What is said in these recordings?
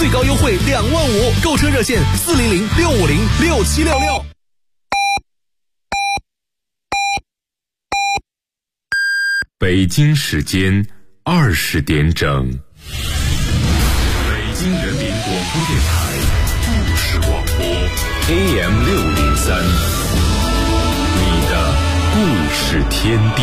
最高优惠25000，购车热线400-650-6766。 北京时间20点整，北京人民广播电台故事广播 AM603，你的故事天地。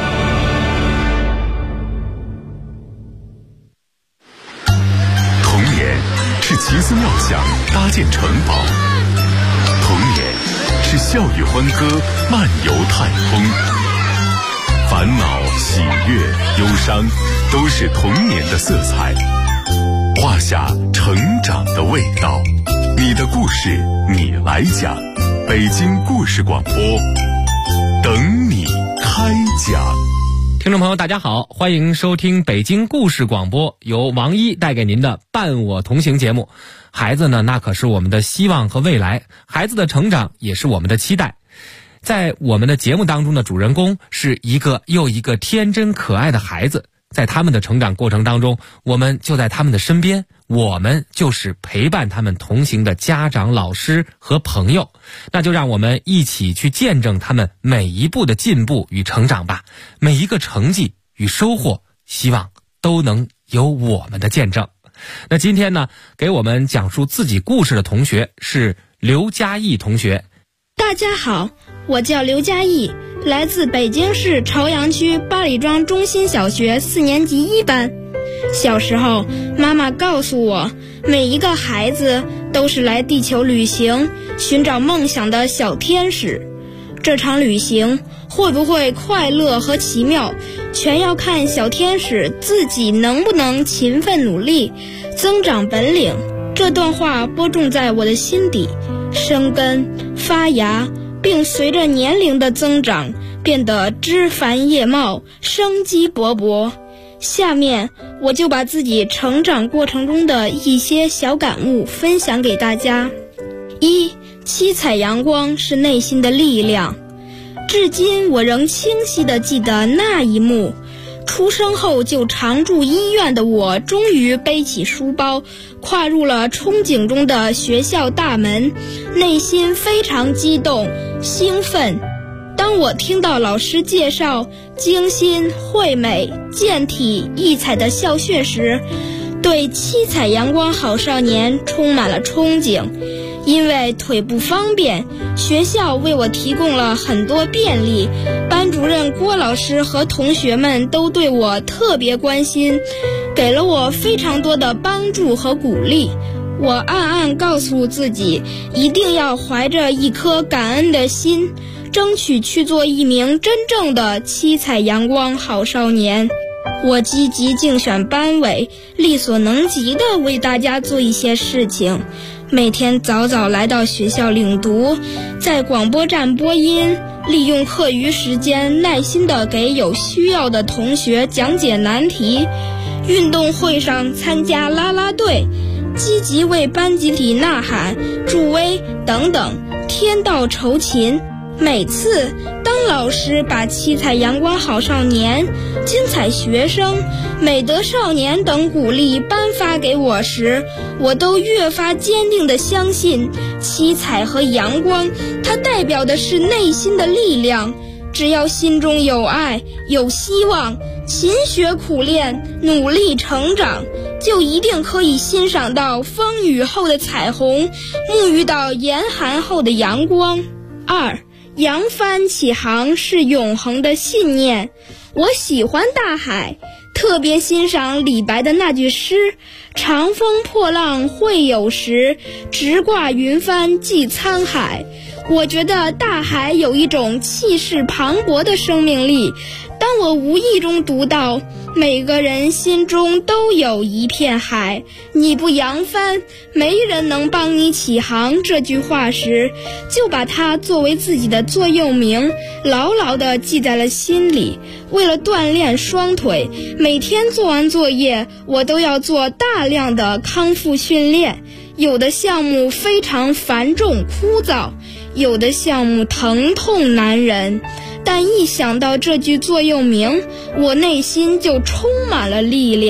童年是奇思妙想搭建城堡，童年是笑语欢歌漫游太空。烦恼、喜悦、忧伤，都是童年的色彩，画下成长的味道。你的故事，你来讲。北京故事广播，等你开讲。 听众朋友大家好，欢迎收听北京故事广播，由王一带给您的伴我同行节目。孩子呢，那可是我们的希望和未来，孩子的成长也是我们的期待。在我们的节目当中的主人公是一个又一个天真可爱的孩子，在他们的成长过程当中，我们就在他们的身边，我们就是陪伴他们同行的家长、老师和朋友。那就让我们一起去见证他们每一步的进步与成长吧，每一个成绩与收获，希望都能有我们的见证。那今天呢，给我们讲述自己故事的同学是刘嘉义同学。 大家好，我叫刘嘉义，来自北京市朝阳区八里庄中心小学4年级1班。小时候，妈妈告诉我，每一个孩子都是来地球旅行，寻找梦想的小天使。这场旅行会不会快乐和奇妙，全要看小天使自己能不能勤奋努力，增长本领。这段话播种在我的心底，生根发芽，并随着年龄的增长变得枝繁叶茂，生机勃勃。下面我就把自己成长过程中的一些小感悟分享给大家。1. 七彩阳光是内心的力量。至今我仍清晰地记得那一幕，出生后就常住医院的我，终于背起书包，跨入了憧憬中的学校大门，内心非常激动、兴奋。当我听到老师介绍精心、惠美、健体、异彩的校训时，对七彩阳光好少年充满了憧憬。因为腿不方便，学校为我提供了很多便利，班主任郭老师和同学们都对我特别关心，给了我非常多的帮助和鼓励。我暗暗告诉自己，一定要怀着一颗感恩的心，争取去做一名真正的七彩阳光好少年。我积极竞选班委，力所能及地为大家做一些事情。每天早早来到学校领读，在广播站播音，利用课余时间耐心地给有需要的同学讲解难题。运动会上参加啦啦队，积极为班集体呐喊、助威等等，天道酬勤。每次当老师把七彩阳光好少年、精彩学生、美德少年等鼓励颁发给我时，我都越发坚定地相信，七彩和阳光它代表的是内心的力量。只要心中有爱、有希望，勤学苦练，努力成长，就一定可以欣赏到风雨后的彩虹，沐浴到严寒后的阳光。2. 扬帆起航是永恒的信念。我喜欢大海，特别欣赏李白的那句诗：长风破浪会有时，直挂云帆济沧海。我觉得大海有一种气势磅礴的生命力。当我无意中读到每个人心中都有一片海，你不扬帆，没人能帮你起航这句话时，就把它作为自己的座右铭，牢牢地记在了心里。为了锻炼双腿，每天做完作业，我都要做大量的康复训练。有的项目非常繁重枯燥，有的项目疼痛难忍，但一想到这句座右铭，我内心就充满了力量。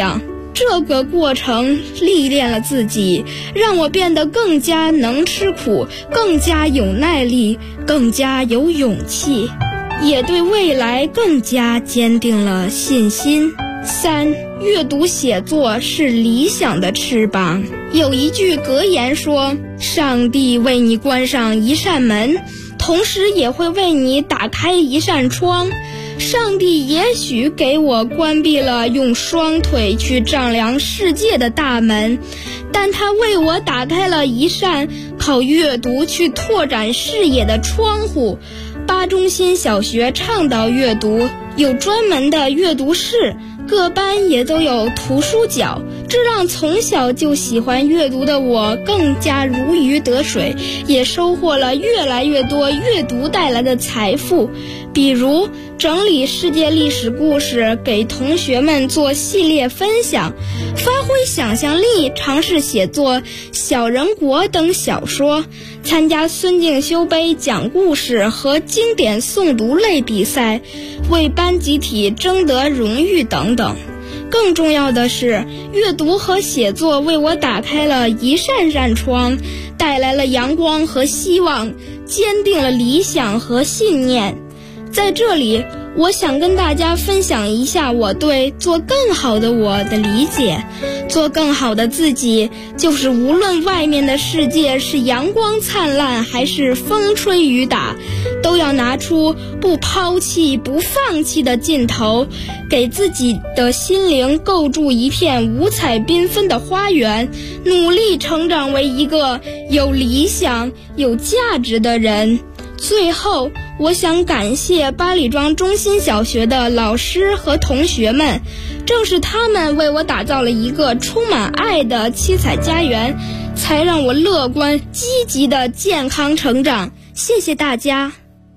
这个过程历练了自己，让我变得更加能吃苦，更加有耐力，更加有勇气，也对未来更加坚定了信心。3. 阅读写作是理想的翅膀。有一句格言说，上帝为你关上一扇门，同时也会为你打开一扇窗。上帝也许给我关闭了用双腿去丈量世界的大门，但他为我打开了一扇靠阅读去拓展视野的窗户。巴中心小学倡导阅读，有专门的阅读室，各班也都有图书角，这让从小就喜欢阅读的我更加如鱼得水，也收获了越来越多阅读带来的财富。比如整理世界历史故事给同学们做系列分享，发挥想象力尝试写作小人国等小说，参加孙敬修杯讲故事和经典诵读类比赛，为班集体争得荣誉等等。更重要的是，阅读和写作为我打开了一扇扇窗，带来了阳光和希望，坚定了理想和信念。在这里，我想跟大家分享一下我对做更好的我的理解。做更好的自己，就是无论外面的世界是阳光灿烂还是风吹雨打，都要拿出不抛弃不放弃的劲头，给自己的心灵构筑一片五彩缤纷的花园，努力成长为一个有理想有价值的人。最后，我想感谢八里庄中心小学的老师和同学们，正是他们为我打造了一个充满爱的七彩家园，才让我乐观积极的健康成长。谢谢大家。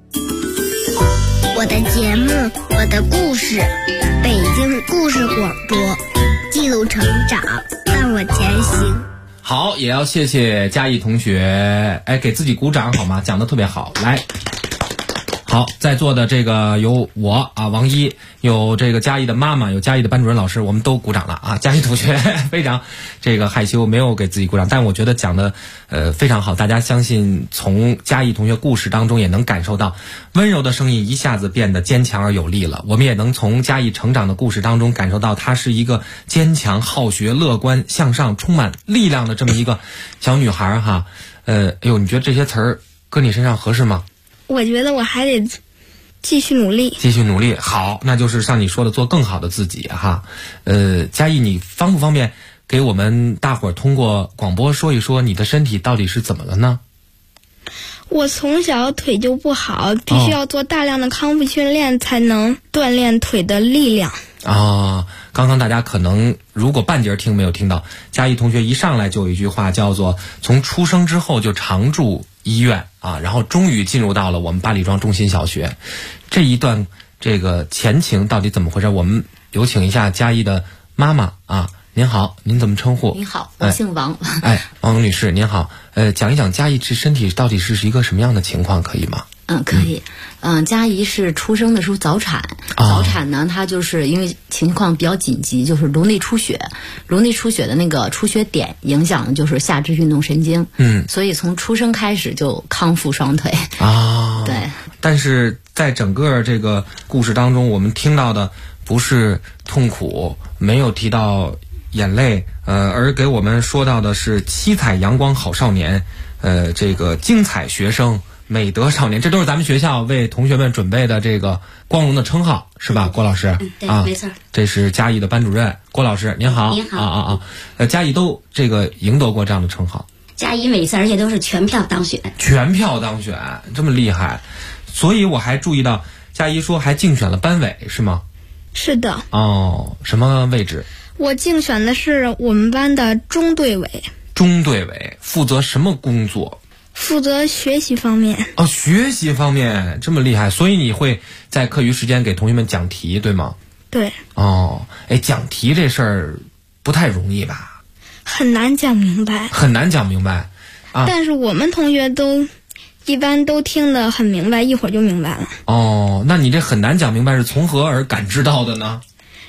我的节目，我的故事，北京故事广播，记录成长，伴我前行。 好，也要谢谢嘉义同学，给自己鼓掌好吗？讲得特别好，来。好，在座的这个有我啊，王一，有这个嘉义的妈妈，有嘉义的班主任老师，我们都鼓掌了啊。嘉义同学非常这个害羞，没有给自己鼓掌，但我觉得讲的非常好。大家相信从嘉义同学故事当中也能感受到，温柔的声音一下子变得坚强而有力了。我们也能从嘉义成长的故事当中感受到，她是一个坚强、好学、乐观、向上、充满力量的这么一个小女孩哈。你觉得这些词儿搁你身上合适吗？ 我觉得我还得继续努力。继续努力， 好，那就是像你说的做更好的自己哈。嘉义，你方不方便给我们大伙儿通过广播说一说你的身体到底是怎么了呢？ 我从小腿就不好，必须要做大量的康复训练才能锻炼腿的力量。 刚刚大家可能如果半截听没有听到，嘉义同学一上来就有一句话叫做从出生之后就常住医院啊，然后终于进入到了我们八里庄中心小学。这一段这个前情到底怎么回事？我们有请一下嘉义的妈妈啊。您好，您怎么称呼？ 您好，我姓王。 王女士您好，讲一讲嘉义这身体到底是一个什么样的情况，可以吗？ 可以。嘉怡是出生的时候早产，早产呢，她就是因为情况比较紧急，就是颅内出血，颅内出血的那个出血点影响的就是下肢运动神经，所以从出生开始就康复双腿。对。 但是在整个这个故事当中，我们听到的不是痛苦，没有提到眼泪，而给我们说到的是七彩阳光好少年，这个精彩学生。美德少年，这都是咱们学校为同学们准备的这个光荣的称号，是吧，郭老师？ 对，没错。 这是嘉义的班主任郭老师，您好。 您好。 嘉义都这个赢得过这样的称号。 嘉义每次而且都是全票当选。 全票当选，这么厉害，所以我还注意到嘉义说还竞选了班委，是吗？ 是的。 什么位置？ 我竞选的是我们班的中队委。 中队委负责什么工作？ 负责学习方面。 学习方面这么厉害，所以你会在课余时间给同学们讲题，对吗？ 对。 讲题这事儿不太容易吧？ 很难讲明白。 很难讲明白啊！ 但是我们同学一般都听得很明白，一会儿就明白了。 那你这很难讲明白是从何而感知到的呢？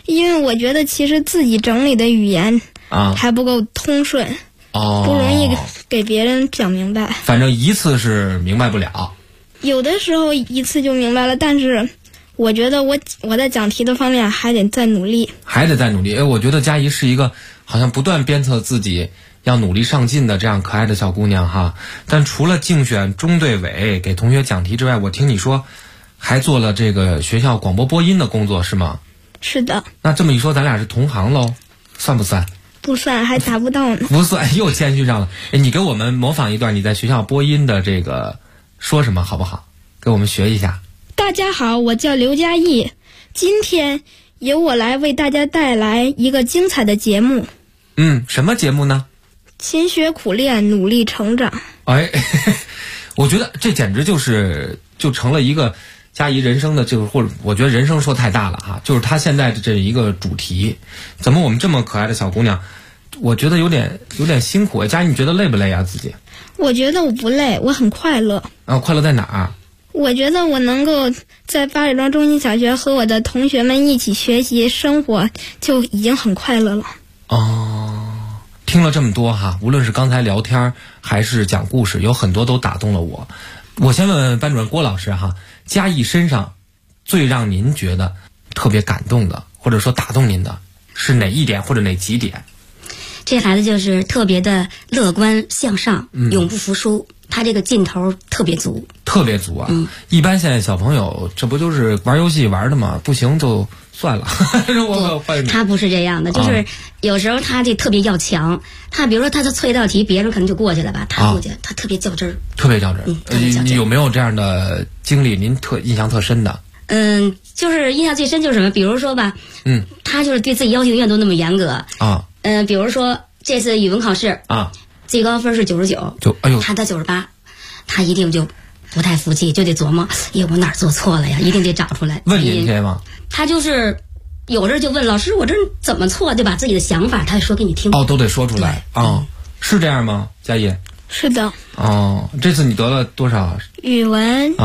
因为我觉得其实自己整理的语言还不够通顺，不容易给别人讲明白。 反正一次是明白不了， 有的时候一次就明白了，但是我觉得我在讲题的方面还得再努力， 我觉得佳怡是一个好像不断鞭策自己要努力上进的这样可爱的小姑娘哈。但除了竞选中队委给同学讲题之外，我听你说还做了这个学校广播播音的工作是吗？ 是的。 那这么一说咱俩是同行喽，算不算？ 不算，还达不到呢。 不算，又谦虚上了。你给我们模仿一段你在学校播音的这个说什么好不好？给我们学一下。 大家好，我叫刘佳艺，今天由我来为大家带来一个精彩的节目。 什么节目呢？ 勤学苦练，努力成长。 我觉得这简直就成了一个佳怡人生的或者我觉得人生说太大了哈，就是她现在的这一个主题。怎么我们这么可爱的小姑娘，我觉得有点辛苦。佳怡你觉得累不累啊自己？ 我觉得我不累，我很快乐。 快乐在哪儿？ 我觉得我能够在八里庄中心小学和我的同学们一起学习生活，就已经很快乐了。 听了这么多哈，无论是刚才聊天还是讲故事，有很多都打动了我。我先问问班主任郭老师哈，佳艺身上最让您觉得特别感动的，或者说打动您的是哪一点或者哪几点？ 这孩子就是特别的乐观向上，永不服输，他这个劲头特别足啊。一般现在小朋友这不就是玩游戏玩的吗？不行就算了。他不是这样的，就是有时候他这特别要强，他比如说他催道题，别人可能就过去了吧，他过去他特别较真儿，你有没有这样的经历您印象特深的？就是印象最深就是什么，比如说吧，他就是对自己要求永远都那么严格啊。比如说这次语文考试啊，最高分是99，他得98，他一定就不太服气，就得琢磨，我哪儿做错了呀？一定得找出来。问您去吗？他就是有时候就问老师，我这怎么错？就把自己的想法他说给你听。都得说出来啊，是这样吗？佳怡？是的。这次你得了多少？语文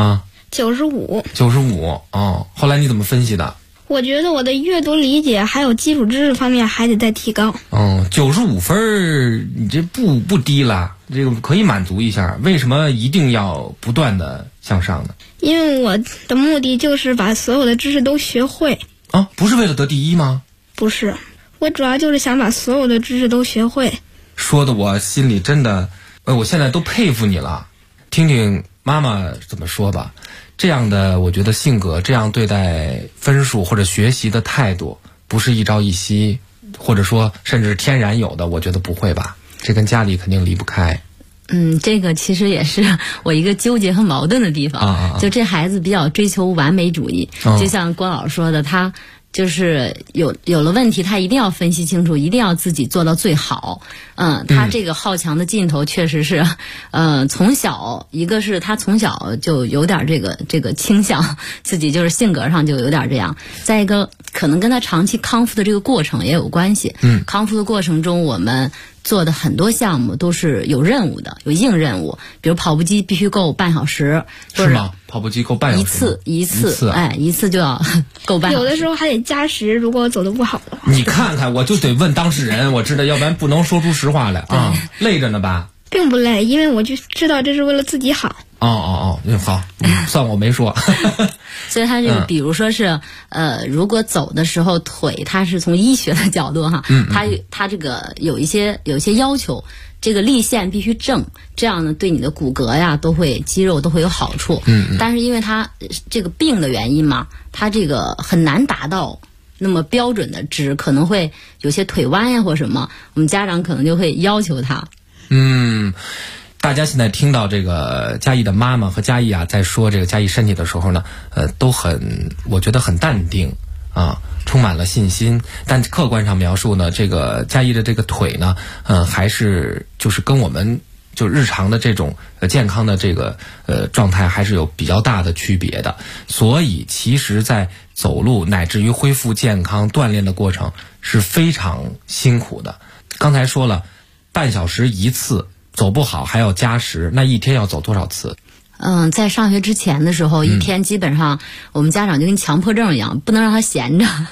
95。后来你怎么分析的？我觉得我的阅读理解还有基础知识方面还得再提高。95分你这不低了，这个可以满足一下。为什么一定要不断的向上呢？因为我的目的就是把所有的知识都学会。不是为了得第一吗？不是，我主要就是想把所有的知识都学会。说的我心里真的，我现在都佩服你了。听听妈妈怎么说吧。这样的我觉得性格，这样对待分数或者学习的态度，不是一朝一夕，或者说甚至天然有的，我觉得不会吧，这跟家里肯定离不开。这个其实也是我一个纠结和矛盾的地方。就这孩子比较追求完美主义，就像关老师说的，他就是有了问题，他一定要分析清楚，一定要自己做到最好。他这个好强的劲头确实是，从小一个是他从小就有点这个倾向，自己就是性格上就有点这样。再一个，可能跟他长期康复的这个过程也有关系。康复的过程中，我们做的很多项目都是有任务的，有硬任务，比如跑步机必须够半小时。是吗？跑步机够半小时？一次就要够半小时。有的时候还得加时，如果我走得不好的话。你看看，我就得问当事人，我知道，要不然不能说出实话来啊。累着呢吧？并不累，因为我就知道这是为了自己好。好，算我没说。所以他就比如说是如果走的时候腿，他是从医学的角度哈，他这个有一些要求，这个立线必须正，这样呢对你的骨骼呀肌肉都会有好处。但是因为他这个病的原因嘛，他这个很难达到那么标准的直，可能会有些腿弯呀或什么，我们家长可能就会要求他。大家现在听到这个佳艺的妈妈和佳艺在说这个佳艺身体的时候呢，都我觉得很淡定充满了信心。但客观上描述呢，这个佳艺的这个腿呢，还是就是跟我们就日常的这种健康的这个状态还是有比较大的区别的。所以其实在走路乃至于恢复健康锻炼的过程是非常辛苦的。刚才说了，半小时一次，走不好还要加时，那一天要走多少次？在上学之前的时候，一天基本上我们家长就跟强迫症一样，不能让他闲着。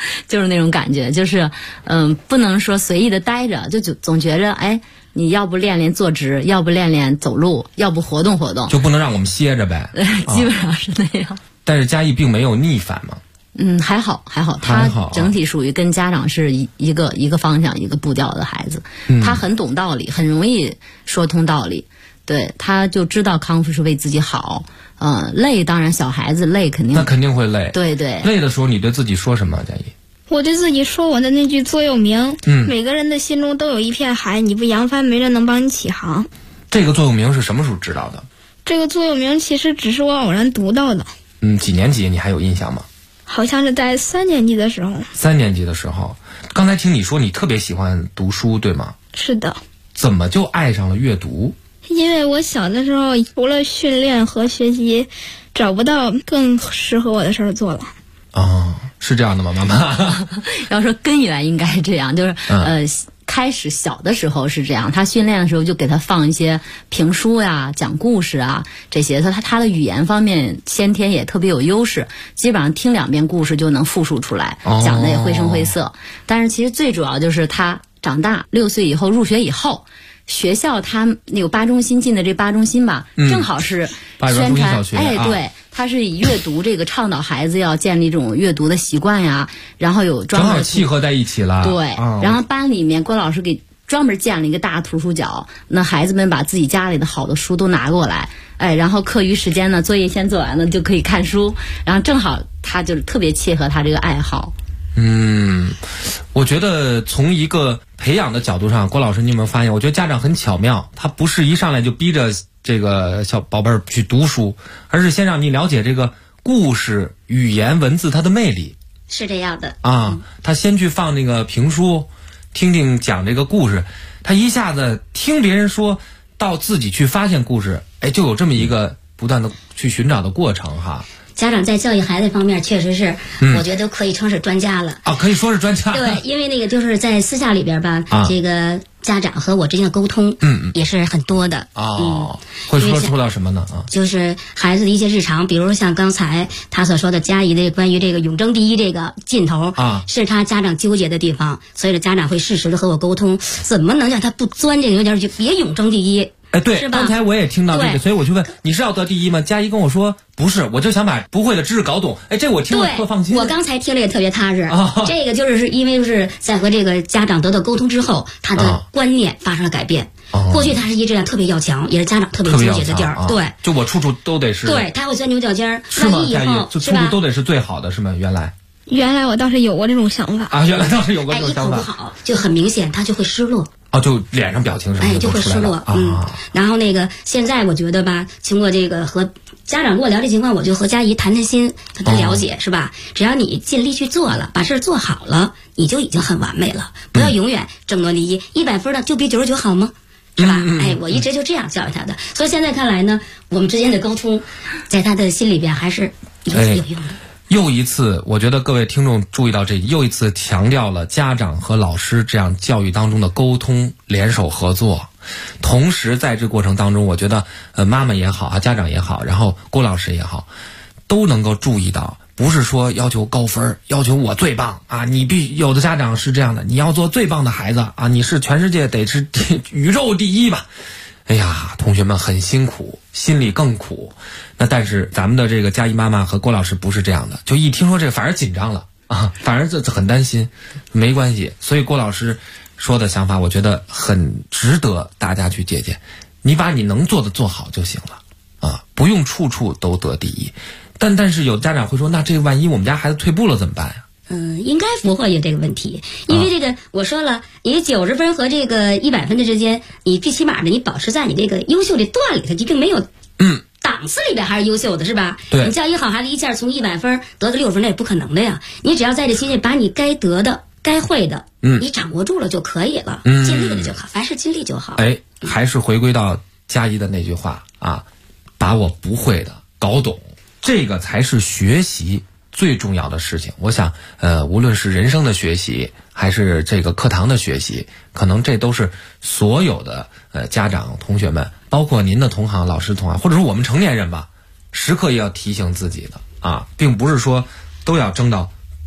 就是那种感觉，就是不能说随意的待着，就总觉着哎，你要不练练坐直，要不练练走路，要不活动活动， 就不能让我们歇着呗。 基本上是那样。 但是嘉义并没有逆反嘛。 还好，他整体属于跟家长是一个方向一个步调的孩子，他很懂道理，很容易说通道理，对，他就知道康复是为自己好。累当然小孩子累肯定会累， 对， 累的时候你对自己说什么，嘉义？ 我对自己说我的那句座右铭，每个人的心中都有一片海，你不扬帆没人能帮你起航。 这个座右铭是什么时候知道的？ 这个座右铭其实只是我偶然读到的。 几年级你还有印象吗？ 好像是在3年级的时候。 3年级的时候，刚才听你说你特别喜欢读书，对吗？ 是的。 怎么就爱上了阅读？ 因为我小的时候除了训练和学习，找不到更适合我的事儿做了。 是这样的吗，妈妈？ 要说根源应该是这样，就是开始小的时候是这样，他训练的时候就给他放一些评书呀、讲故事啊这些，他的语言方面先天也特别有优势，基本上听2遍故事就能复述出来，讲的也绘声绘色。但是其实最主要就是他长大6岁以后入学以后，学校他有8中心进的这8中心吧，正好是宣传，对，他是以阅读这个倡导孩子要建立这种阅读的习惯呀，然后有专门正好契合在一起了。 对，然后班里面郭老师给专门建了一个大图书角，那孩子们把自己家里的好的书都拿过来，然后课余时间呢，作业先做完了就可以看书，然后正好他就是特别切合他这个爱好。 我觉得从一个培养的角度上，郭老师你有没有发现，我觉得家长很巧妙，他不是一上来就逼着这个小宝贝儿去读书，而是先让你了解这个故事、语言、文字它的魅力。 是这样的他先去放那个评书，听听讲这个故事，他一下子听别人说到自己去发现故事，就有这么一个不断的去寻找的过程哈。 家长在教育孩子方面确实是，我觉得可以称是专家了。 可以说是专家。 对，因为那个就是在私下里边吧，这个家长和我之间的沟通，也是很多的。 会说到什么呢？ 就是孩子的一些日常，比如像刚才他所说的嘉怡的关于这个永争第一这个劲头是他家长纠结的地方，所以家长会适时的和我沟通，怎么能让他不钻这个牛角就别永争第一。 对，刚才我也听到这个，所以我就问你是要得第一吗？嘉怡跟我说不是，我就想把不会的知识搞懂。这我听了特放心。 我刚才听了也特别踏实。这个就是因为就是在和这个家长得到沟通之后，他的观念发生了改变。过去他是一直特别要强，也是家长特别纠结的地儿。对， 就我处处都得是。 对，他会钻牛角尖儿。 是吗？嘉怡就处处都得是最好的是吗？ 原来我倒是有过这种想法。 原来倒是有过这种想法。 一口不好，就很明显，他就会失落。 就脸上表情什么的就会失落。然后那个现在我觉得吧，经过这个和家长跟我聊这情况，我就和嘉怡谈心，跟他了解，是吧？只要你尽力去做了，把事儿做好了，你就已经很完美了。不要永远争夺第一，100分的就比99好吗？是吧？我一直就这样教育他的。所以现在看来呢，我们之间的沟通，在他的心里边还是有用的。 又一次，我觉得各位听众注意到又一次强调了家长和老师这样教育当中的沟通、联手合作。同时在这过程当中，我觉得妈妈也好家长也好，然后郭老师也好，都能够注意到，不是说要求高分，要求我最棒有的家长是这样的，你要做最棒的孩子你是全世界得是宇宙第一吧。同学们很辛苦，心里更苦。那但是咱们的这个嘉怡妈妈和郭老师不是这样的，就一听说这个反而紧张了反而很担心。没关系，所以郭老师说的想法我觉得很值得大家去借鉴。你把你能做的做好就行了不用处处都得第一。但是有家长会说，那这万一我们家孩子退步了怎么办呀？ 应该不会有这个问题，因为这个我说了，你90分和这个100分的之间，你最起码的你保持在你这个优秀的段里头，你并没有档次里边还是优秀的，是吧？ 对， 你教一好孩子一下从100分得个6分，那也不可能的呀。你只要在这期间把你该得的、该会的，你掌握住了就可以了，尽力了就好，凡事尽力就好。 还是回归到嘉怡的那句话把我不会的搞懂，这个才是学习最重要的事情。我想无论是人生的学习还是这个课堂的学习，可能这都是所有的家长同学们，包括您的同行老师同行，或者说我们成年人吧，时刻也要提醒自己的并不是说都要争到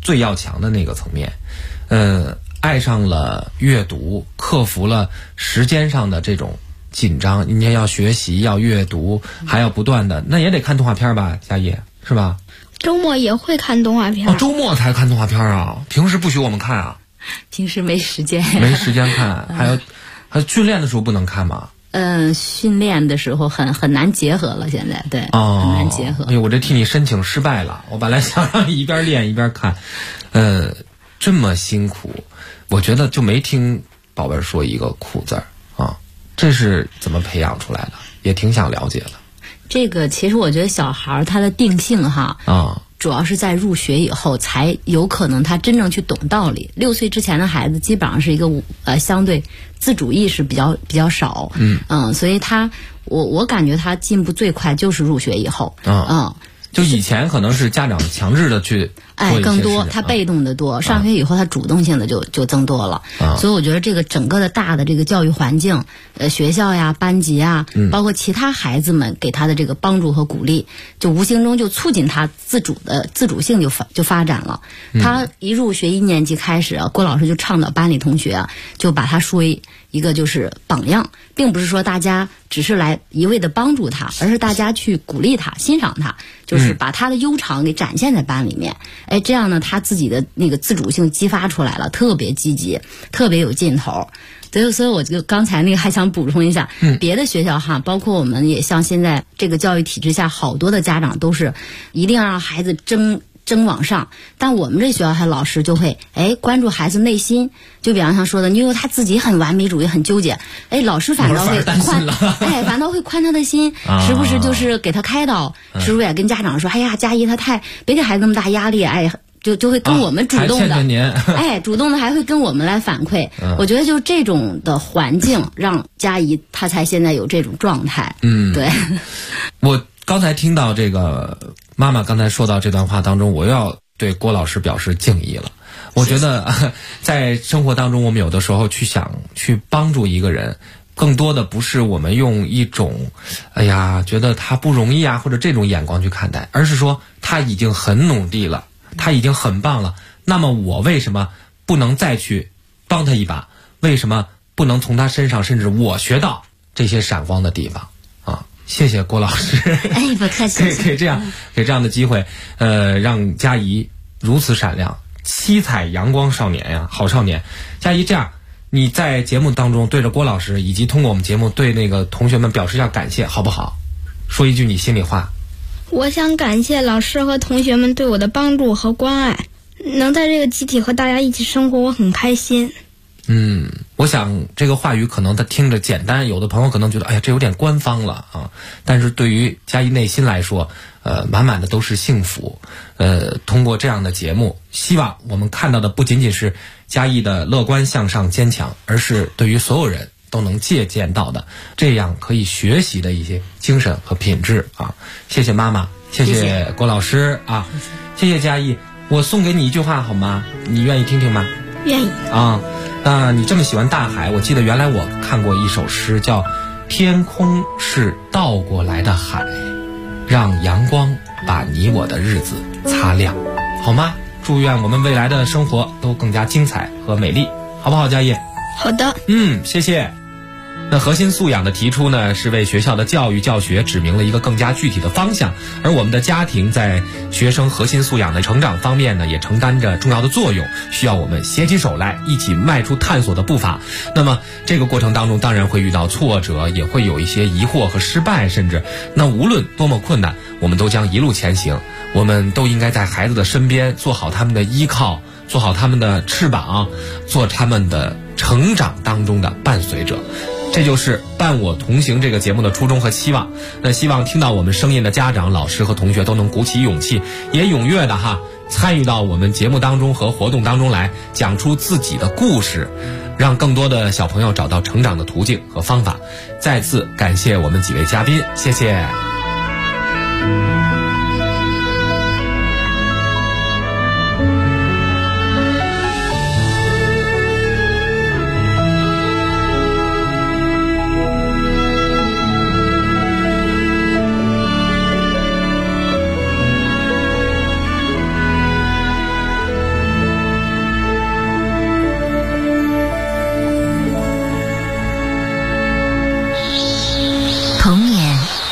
最要强的那个层面，爱上了阅读，克服了时间上的这种紧张，你要学习，要阅读，还要不断的，那也得看动画片吧，佳怡是吧？ 周末也会看动画片。 周末才看动画片啊？平时不许我们看啊？ 平时没时间， 没时间看，还有训练的时候不能看吗？ 训练的时候很难结合了，现在对，很难结合。 哎呦，我这替你申请失败了，我本来想让你一边练一边看，这么辛苦，我觉得就没听宝贝说一个苦字儿啊，这是怎么培养出来的？也挺想了解的。 这个其实我觉得小孩他的定性主要是在入学以后才有可能他真正去懂道理。6岁之前的孩子基本上是一个相对自主意识比较少，所以我感觉他进步最快就是入学以后， 就以前可能是家长强制的去更多，他被动的多，上学以后他主动性的就增多了，所以我觉得这个整个的大的这个教育环境，学校呀、班级啊，包括其他孩子们给他的这个帮助和鼓励，就无形中就促进他自主性就发展了。他一入学1年级开始，郭老师就倡导班里同学就把他树为一个就是榜样，并不是说大家只是来一味的帮助他，而是大家去鼓励他、欣赏他，就是把他的优长给展现在班里面。这样呢，他自己的那个自主性激发出来了，特别积极，特别有劲头。所以我就刚才那个还想补充一下，别的学校包括我们也像现在这个教育体制下，好多的家长都是一定要让孩子争往上，但我们这学校还老师就会关注孩子内心，就比方像说的，因为他自己很完美主义很纠结，老师反倒会反倒会宽他的心，时不时就是给他开导，时不时也跟家长说，哎呀，佳怡他别给孩子那么大压力，就会跟我们主动的，主动的还会跟我们来反馈。我觉得就这种的环境，让佳怡她才现在有这种状态。对。 我刚才听到这个妈妈刚才说到这段话当中，我又要对郭老师表示敬意了。我觉得在生活当中，我们有的时候去帮助一个人，更多的不是我们用一种觉得他不容易啊或者这种眼光去看待，而是说他已经很努力了，他已经很棒了，那么我为什么不能再去帮他一把？为什么不能从他身上甚至我学到这些闪光的地方啊？谢谢郭老师， 不客气， 给这样的机会，让佳怡如此闪亮，七彩阳光少年呀，好少年。佳怡，这样你在节目当中对着郭老师以及通过我们节目对那个同学们表示一下感谢，好不好？说一句你心里话。 我想感谢老师和同学们对我的帮助和关爱，能在这个集体和大家一起生活，我很开心。 我想这个话语可能他听着简单，有的朋友可能觉得这有点官方了啊，但是对于佳怡内心来说，满满的都是幸福。通过这样的节目，希望我们看到的不仅仅是佳怡的乐观向上坚强，而是对于所有人都能借鉴到的这样可以学习的一些精神和品质啊！谢谢妈妈，谢谢郭老师啊，谢谢佳怡。我送给你一句话好吗？你愿意听听吗？ 愿意啊。那你这么喜欢大海，我记得原来我看过一首诗，叫天空是倒过来的海，让阳光把你我的日子擦亮，好吗？祝愿我们未来的生活都更加精彩和美丽，好不好，佳怡？ 好的。 谢谢。那核心素养的提出呢，是为学校的教育教学指明了一个更加具体的方向，而我们的家庭在学生核心素养的成长方面呢，也承担着重要的作用，需要我们携起手来，一起迈出探索的步伐。那么这个过程当中当然会遇到挫折，也会有一些疑惑和失败，甚至那无论多么困难，我们都将一路前行。我们都应该在孩子的身边，做好他们的依靠，做好他们的翅膀，做他们的成长当中的伴随者。这就是伴我同行这个节目的初衷和期望。那希望听到我们声音的家长、老师和同学都能鼓起勇气，也踊跃的参与到我们节目当中和活动当中来，讲出自己的故事，让更多的小朋友找到成长的途径和方法。再次感谢我们几位嘉宾，谢谢。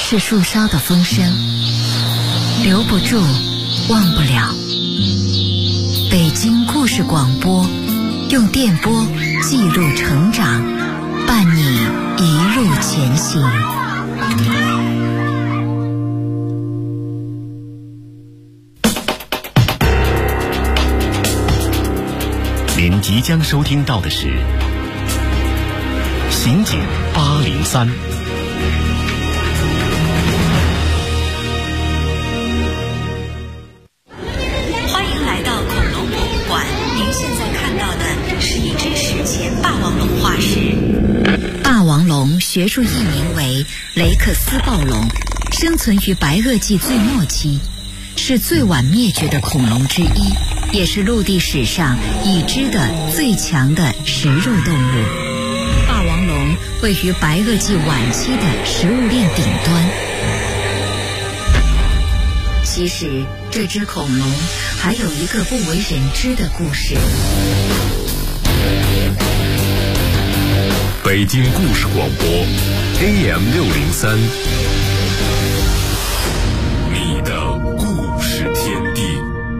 是树梢的风声，留不住，忘不了。北京故事广播，用电波记录成长，伴你一路前行。 您即将收听到的是刑警803。 欢迎来到恐龙博物馆，您现在看到的是一只史前霸王龙化石。霸王龙学术译名为雷克斯暴龙，生存于白垩纪最末期，是最晚灭绝的恐龙之一，也是陆地史上已知的最强的食肉动物。霸王龙位于白垩纪晚期的食物链顶端。其实这只恐龙还有一个不为人知的故事。 北京故事广播 AM603， 你的故事天地。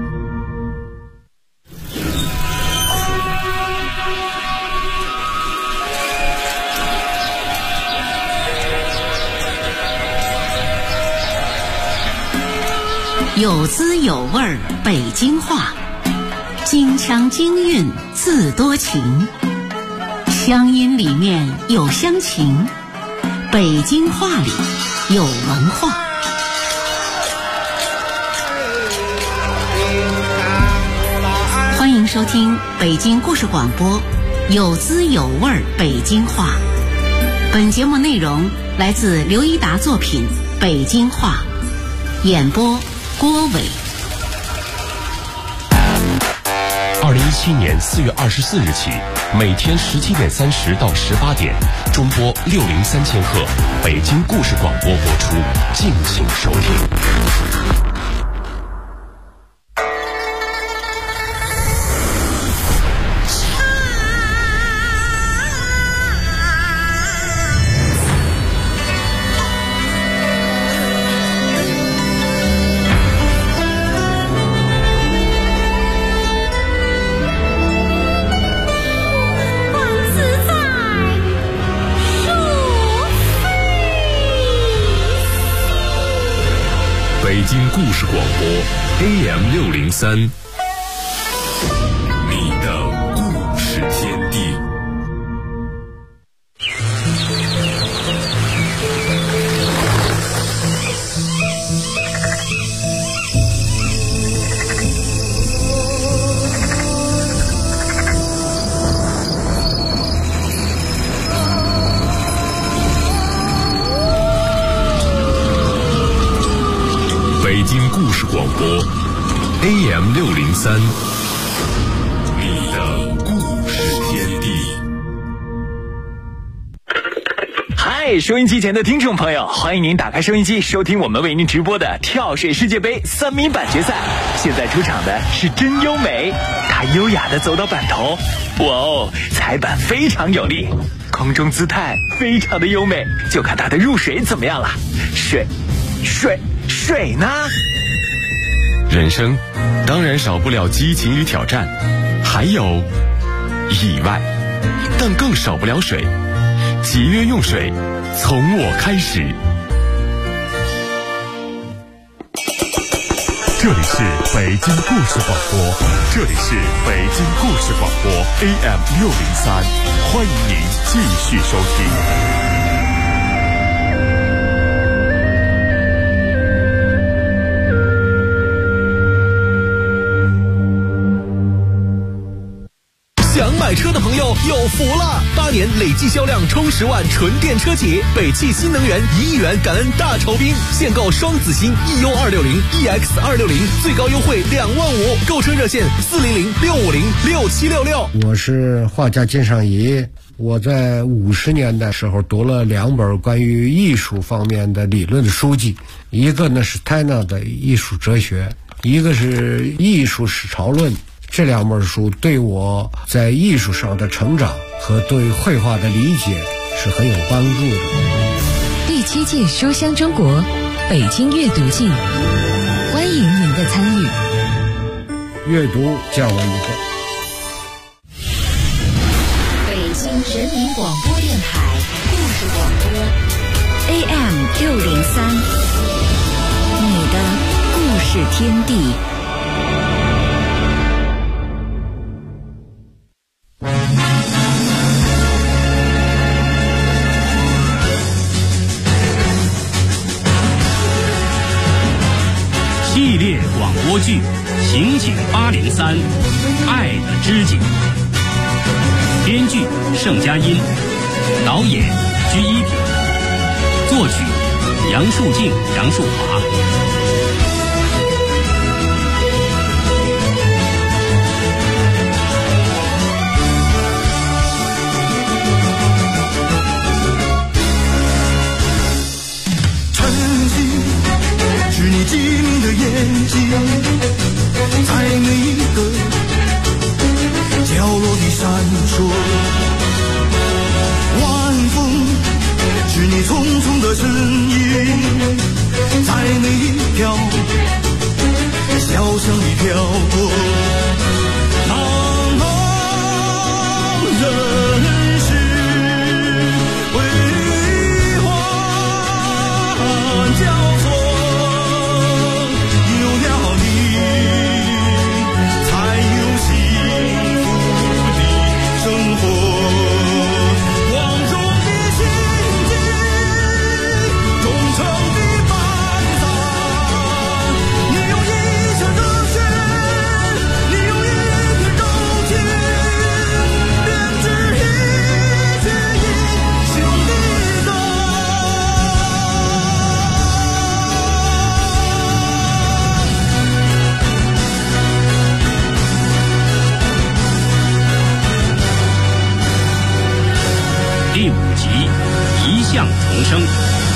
有滋有味儿北京话，京腔京韵字多情，乡音里面有乡情，北京话里有文化。欢迎收听北京故事广播，有滋有味儿北京话。本节目内容来自刘一达作品《北京话》，演播郭伟。 2017年4月24日起，每天17点30到18点，中波603000赫，北京故事广播播出，敬请收听。北京故事广播 AM603， 你的故事天地。北京故事广播 AM603， 你的故事天地。 嗨，收音机前的听众朋友，欢迎您打开收音机，收听我们为您直播的跳水世界杯3米板决赛。现在出场的是真优美，她优雅地走到板头，哇哦，踩板非常有力，空中姿态非常的优美，就看她的入水怎么样了。水呢？ 人生当然少不了激情与挑战，还有意外，但更少不了水。节约用水，从我开始。这里是北京故事广播，这里是北京故事广播 AM603， 欢迎您继续收听。 想买车的朋友有福了！8年累计销量冲10万纯电车企，北汽新能源1亿元感恩大酬宾，现购双子星 EU260、EX260，最高优惠2万5，购车热线400-650-6766。 我是画家金尚仪，我在50年的时候读了2本关于艺术方面的理论的书籍，一个呢是 Tainer 的艺术哲学，一个是艺术史潮论。这2本书对我在艺术上的成长和对绘画的理解是很有帮助的。 地 7届书香中国北京阅读季，欢迎您的参与。 阅读教我一个。 北京人民广播电台故事广播 AM603，你的故事天地。 系列广播剧《刑警803》，爱的知己。编剧盛佳音，导演居一品，作曲杨树静、杨树华。 是你机灵的眼睛，在每一个角落里闪烁。晚风是你匆匆的身影，在每一条小巷里飘过。茫茫人世为欢交错。 第5集一向重生。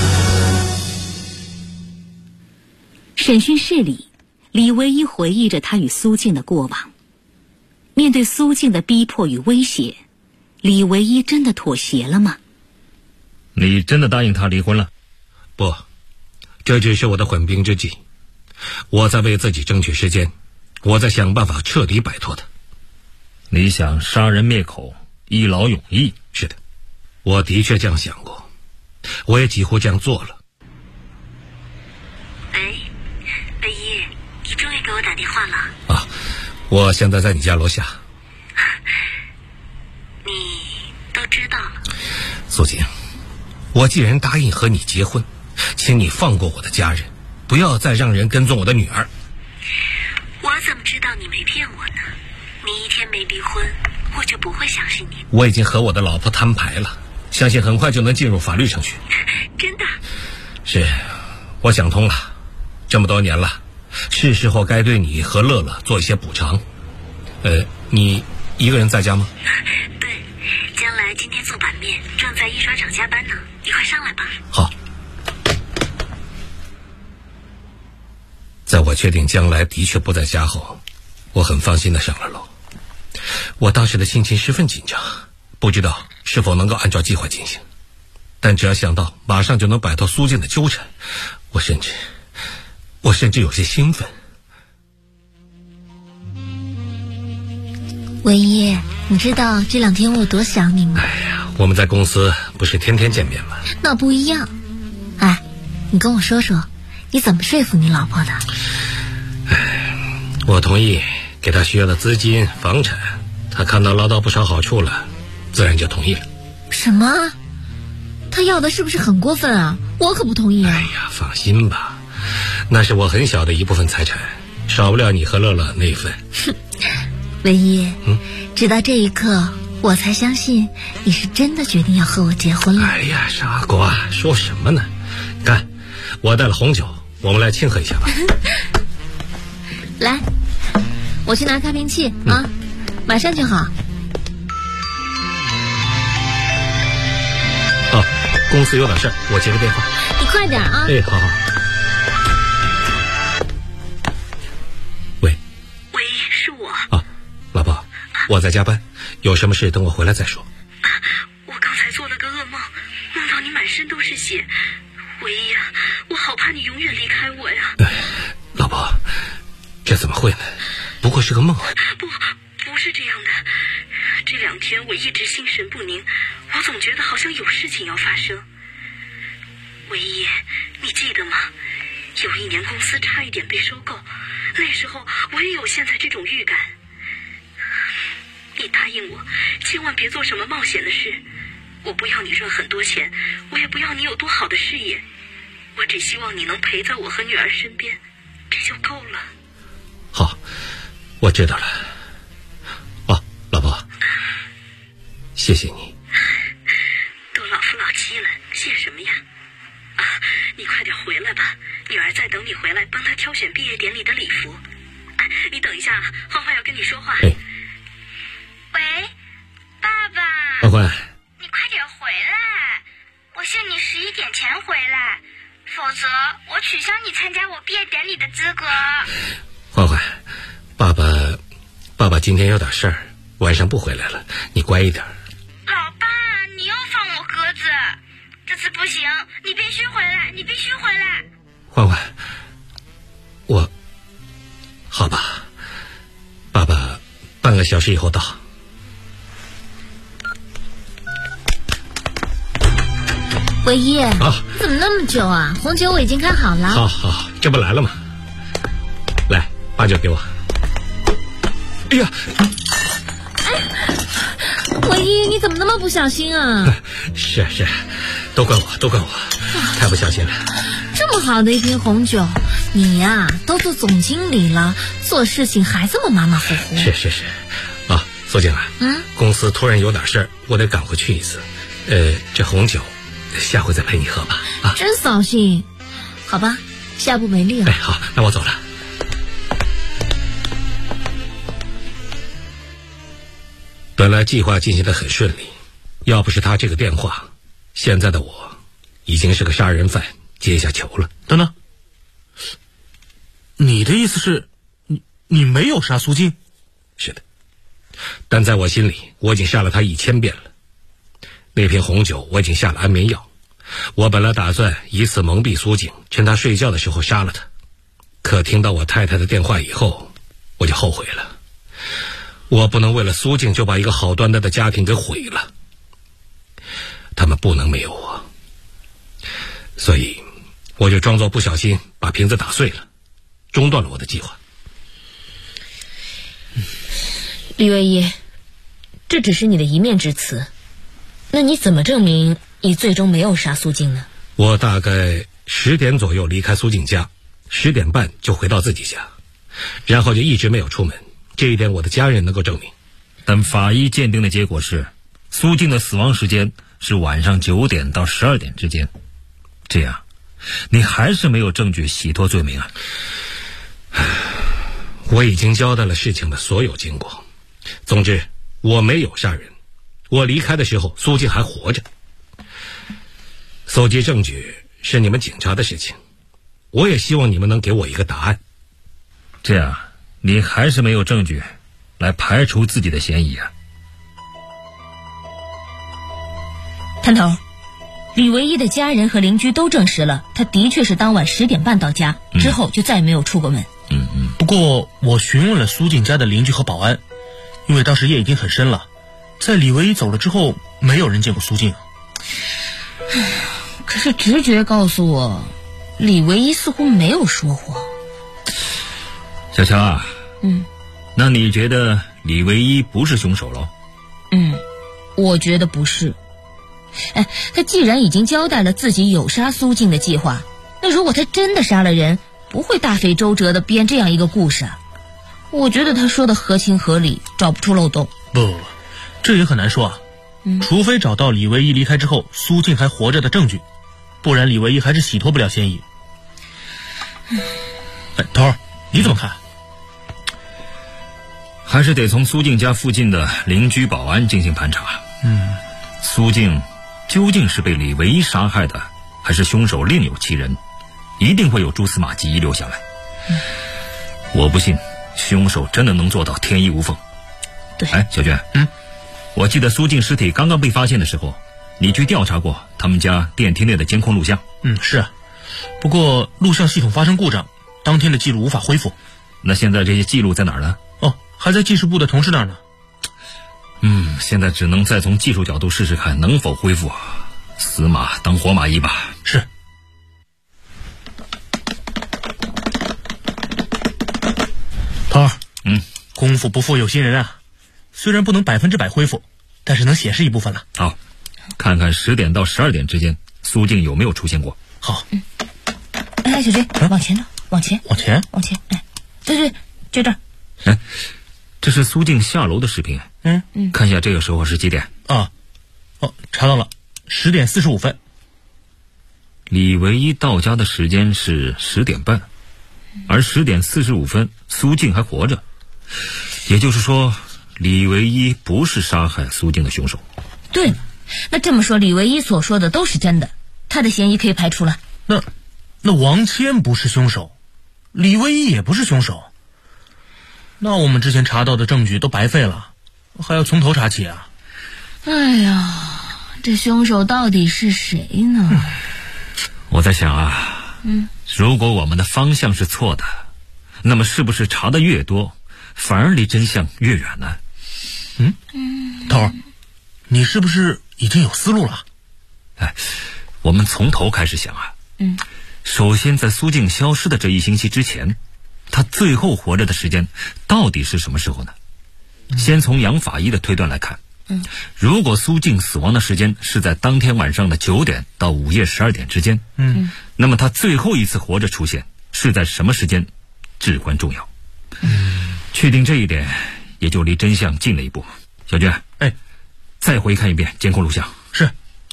审讯室里，李唯一回忆着他与苏静的过往。面对苏静的逼迫与威胁，李唯一真的妥协了吗？ 你真的答应他离婚了？ 不，这只是我的缓兵之计。我在为自己争取时间，我在想办法彻底摆脱他。 你想杀人灭口，一劳永逸？ 是的，我的确这样想过，我也几乎这样做了。 喂，唯一，你终于给我打电话了啊！我现在在你家楼下。 你都知道了。 苏静，我既然答应和你结婚，请你放过我的家人，不要再让人跟踪我的女儿。 我怎么知道你没骗我呢？你一天没离婚，我就不会相信你。 我已经和我的老婆摊牌了，相信很快就能进入法律程序。 真的？ 是，我想通了，这么多年了，是时候该对你和乐乐做一些补偿。你一个人在家吗？ 对，将来今天做版面，正在印刷厂加班呢，你快上来吧。 好。在我确定将来的确不在家后，我很放心地上了楼。我当时的心情十分紧张，不知道是否能够按照计划进行，但只要想到马上就能摆脱苏静的纠缠，我甚至有些兴奋。 唯一，你知道这2天我有多想你吗？ 哎呀，我们在公司不是天天见面吗？ 那不一样。哎，你跟我说说，你怎么说服你老婆的？ 我同意给她需要的资金、房产，她看到捞到不少好处了，自然就同意了。 什么？她要的是不是很过分啊？我可不同意啊！ 哎呀，放心吧，那是我很小的一部分财产，少不了你和乐乐那一份。 唯一，直到这一刻，我才相信你是真的决定要和我结婚了。 哎呀，傻瓜，说什么呢？看，我带了红酒，我们来庆贺一下吧。 来，我去拿开瓶器啊，马上就好。 哦，公司有点事儿，我接个电话。 你快点啊！ 哎，好好。喂， 是我啊，老婆，我在加班，有什么事等我回来再说。 我刚才做了个噩梦，梦到你满身都是血， 唯一啊，我好怕你永远离开我呀。 老婆，这怎么会呢？不过是个梦。 不是这样的。这2天我一直心神不宁，我总觉得好像有事情要发生。唯一，你记得吗？有一年公司差一点被收购，那时候我也有现在这种预感。你答应我，千万别做什么冒险的事。我不要你赚很多钱，我也不要你有多好的事业，我只希望你能陪在我和女儿身边，这就够了。 好，我知道了。老婆，谢谢你。 都老夫老妻了，谢什么呀？你快点回来吧，女儿在等你回来，帮她挑选毕业典礼的礼服。你等一下，欢欢要跟你说话。 喂， 爸爸。 欢欢， 你快点回来，我限你11点前回来，否则我取消你参加我毕业典礼的资格。 欢欢，爸爸今天有点事儿，晚上不回来了，你乖一点。 老爸，你又放我鸽子，这次不行，你必须回来，你必须回来。 欢欢，好吧，爸爸半个小时以后到。 唯一，你怎么那么久啊？红酒我已经开好了。 好，这不来了吗？来，把酒给我。哎呀！ 唯一，你怎么那么不小心啊？ 是，都怪我，太不小心了。 这么好的一瓶红酒，你呀，都做总经理了，做事情还这么马马虎虎。 是。苏静啊，公司突然有点事儿，我得赶回去一次。这红酒，下回再陪你喝吧。 真扫兴。好吧，下不为例了。 好，那我走了。本来计划进行得很顺利，要不是他这个电话，现在的我已经是个杀人犯阶下囚了。 等等，你的意思是你没有杀苏静？ 是的，但在我心里我已经杀了他1000遍了。那瓶红酒我已经下了安眠药，我本来打算以此蒙蔽苏静，趁他睡觉的时候杀了他，可听到我太太的电话以后，我就后悔了。我不能为了苏静就把一个好端端的家庭给毁了，他们不能没有我，所以我就装作不小心把瓶子打碎了，中断了我的计划。 李唯一，这只是你的一面之词，那你怎么证明你最终没有杀苏静呢？ 我大概10点左右离开苏静家，10点半就回到自己家，然后就一直没有出门，这一点我的家人能够证明。 但法医鉴定的结果是，苏静的死亡时间是晚上9点到12点之间，这样你还是没有证据洗脱罪名啊。 我已经交代了事情的所有经过，总之我没有杀人，我离开的时候苏静还活着。搜集证据是你们警察的事情，我也希望你们能给我一个答案。 这样你还是没有证据来排除自己的嫌疑啊。 探头，李唯一的家人和邻居都证实了，他的确是当晚10点半到家，之后就再也没有出过门。 不过我询问了苏静家的邻居和保安，因为当时夜已经很深了，在李唯一走了之后，没有人见过苏静。 可是直觉告诉我，李唯一似乎没有说谎。 小乔啊，那你觉得李唯一不是凶手咯？ 我觉得不是。他既然已经交代了自己有杀苏静的计划，那如果他真的杀了人，不会大费周折的编这样一个故事啊。我觉得他说的合情合理，找不出漏洞。 不，这也很难说啊。除非找到李唯一离开之后苏静还活着的证据，不然李唯一还是洗脱不了嫌疑。头儿，你怎么看？ 还是得从苏静家附近的邻居保安进行盘查。苏静究竟是被李唯一杀害的，还是凶手另有其人，一定会有蛛丝马迹遗留下来。我不信凶手真的能做到天衣无缝。 对， 小娟，我记得苏静尸体刚刚被发现的时候， 你去调查过他们家电梯内的监控录像？ 是。不过录像系统发生故障，当天的记录无法恢复。 那现在这些记录在哪儿呢？ 还在技术部的同事那儿呢。 现在只能再从技术角度试试看能否恢复。死马当活马医吧。 是。头儿，功夫不负有心人啊，虽然不能100%恢复，但是能显示一部分了。 好，看看10点到12点之间苏静有没有出现过。 好。 哎，小军，往前呢，往前。哎，对，就这儿。 哎，这是苏静下楼的视频。看一下这个时候是几点？ 查到了，10点45分。 李唯一到家的时间是10点半，而10点45分苏静还活着，也就是说李唯一不是杀害苏静的凶手。 对，那这么说李唯一所说的都是真的，他的嫌疑可以排除了。 那王谦不是凶手，李唯一也不是凶手，那我们之前查到的证据都白费了，还要从头查起啊。 哎呀，这凶手到底是谁呢？ 我在想啊，如果我们的方向是错的，那么是不是查的越多，反而离真相越远呢？ 头儿，你是不是已经有思路了？ 我们从头开始想啊。首先在苏静消失的这1星期之前，她最后活着的时间到底是什么时候呢？先从杨法医的推断来看，如果苏静死亡的时间是在当天晚上的9点到午夜12点之间，那么她最后一次活着出现是在什么时间至关重要。确定这一点，也就离真相近了一步。小娟，再回看一遍监控录像。 是。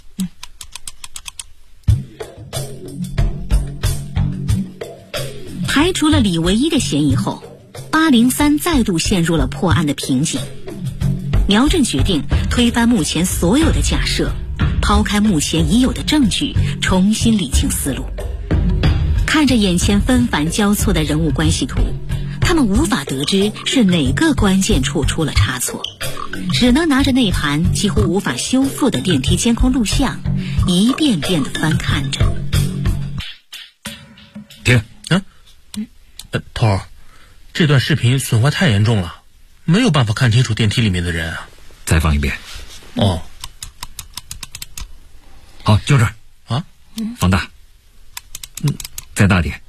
排除了李唯一的嫌疑后，803再度陷入了破案的瓶颈。苗振决定推翻目前所有的假设，抛开目前已有的证据，重新理清思路。看着眼前纷繁交错的人物关系图，他们无法得知是哪个关键处出了差错，只能拿着那盘几乎无法修复的电梯监控录像，一遍遍地翻看着。 停。 头儿，这段视频损坏太严重了，没有办法看清楚电梯里面的人啊。 再放一遍。 好， 就这儿啊。 放大。再大点。